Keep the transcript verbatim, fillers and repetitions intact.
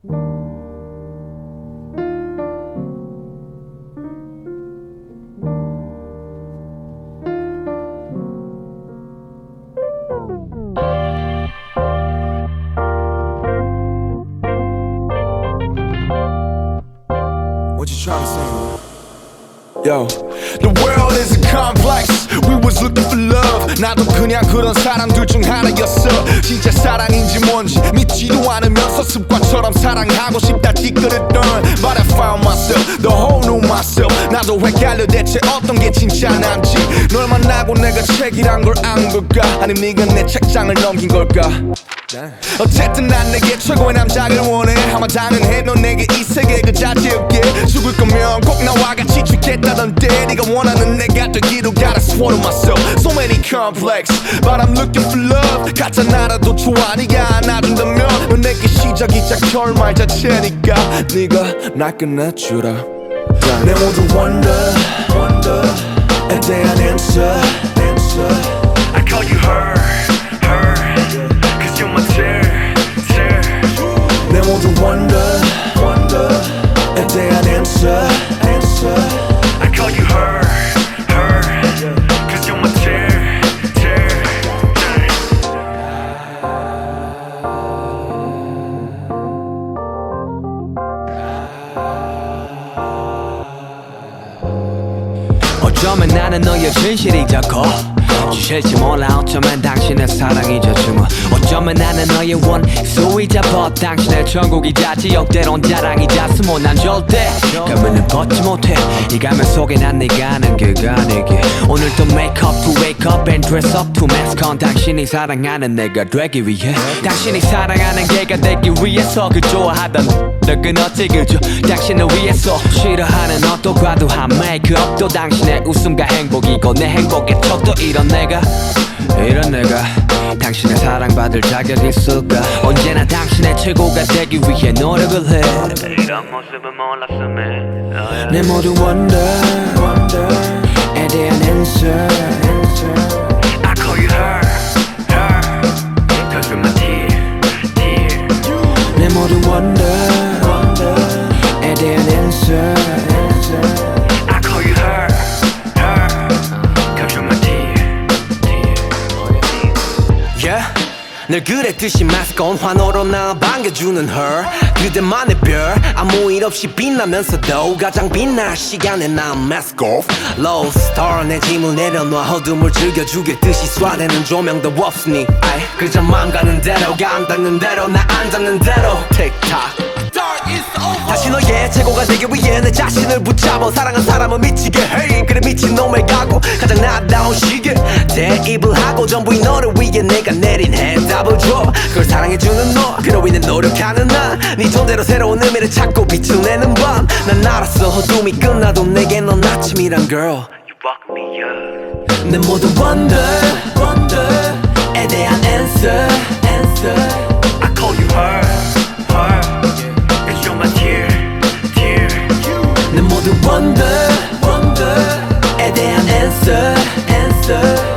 What you trying to say? Yo, the world is a complex. We was looking for love. 나도 그냥 그런 사람들 중 하나였어. 진짜 사랑인지 뭔지 믿지도 않으면서 습관처럼 사랑하고 싶다 찌끄렸던 But I found myself, the whole new myself. 나도 헷갈려 대체 어떤 게 진짜 난지. 널 만나고 내가 책이란 걸 안 걸까? 아님 네가 내 책장을 넘긴 걸까? 어쨌든 난 내게 최고의 남자를 원해. 아마 당연해 넌 내게 이 세계 그 자체였게. 죽을 거면 꼭 나와 같이 죽겠다던데. 네가 원하는 내가 되기로 gotta swallow myself. So many complex but I'm looking for love. 가짜 나라도 좋아 네가 안아준다면. 넌 내게 시작이자 결말 자체니까 네가 날 끝내주라. 내 모든 wonder wonder에 대한 answer I call you her 내 모든 wonder, wonder에 대한 answer, answer I call you her, her Cause you're my tear, tear, 어쩌면 나는 너의 진실이 더 커 주실지 몰라 어쩌면 당신의 사랑이자 주문 어쩌면 나는 너의 원수이자 벗 당신의 천국이자 지역대론 자랑이자 스모 난 절대 가면은 벗지 못해 이 가면 속에 난 네가 아는 그가 내게 오늘도 make up to wake up and dress up to mask on 당신이 사랑하는 내가 되기 위해 당신이 사랑하는 걔가 되기 위해서 그 좋아하던 너 끊었지 그저 당신을 위해서 싫어하는 어떤 과도한 메이크업도 당신의 웃음과 행복이고 내 행복의 척도 이런 내가 이런 내가 당신의 사랑받을 자격 있을까 언제나 당신의 최고가 되기 위해 노력을 해 이런 모습은 몰랐음에 내 모든 wonder wonder에 대한 answer I call you her her Cause you're my tear tear 내 모든 wonder wonder에 대한 answer I call you her her Cause you're my tear Yeah. 늘 그랬듯이 mask on 환호로 나 반겨주는 her 그대만의 별 아무 일 없이 빛나면서도 가장 빛날 시간에 난 mask off Low star 내 짐을 내려놔 어둠을 즐겨주겠듯이 쏴대는 조명도 없으니 아이 그저 맘 가는 대로 감 닿는 대로 나 앉았는 대로 틱탁 다시 너의 최고가 되기 위해 내 자신을 붙잡아 사랑한 사람은 미치게 해 그래 미친놈의 각오 가장 나다운 시계 대입을 하고 전부 이 너를 위해 내가 내린 해답을 줘 그걸 사랑해주는 너 그로 인해 노력하는 나 네 존재로 새로운 의미를 찾고 빛을 내는 밤 난 알았어 어둠이 끝나도 내겐 넌 아침이란 girl You woke me up 내 모든 wonder wonder에 대한 answer answer I call you her her 내 모든 wonder, wonder에 대한 answer, answer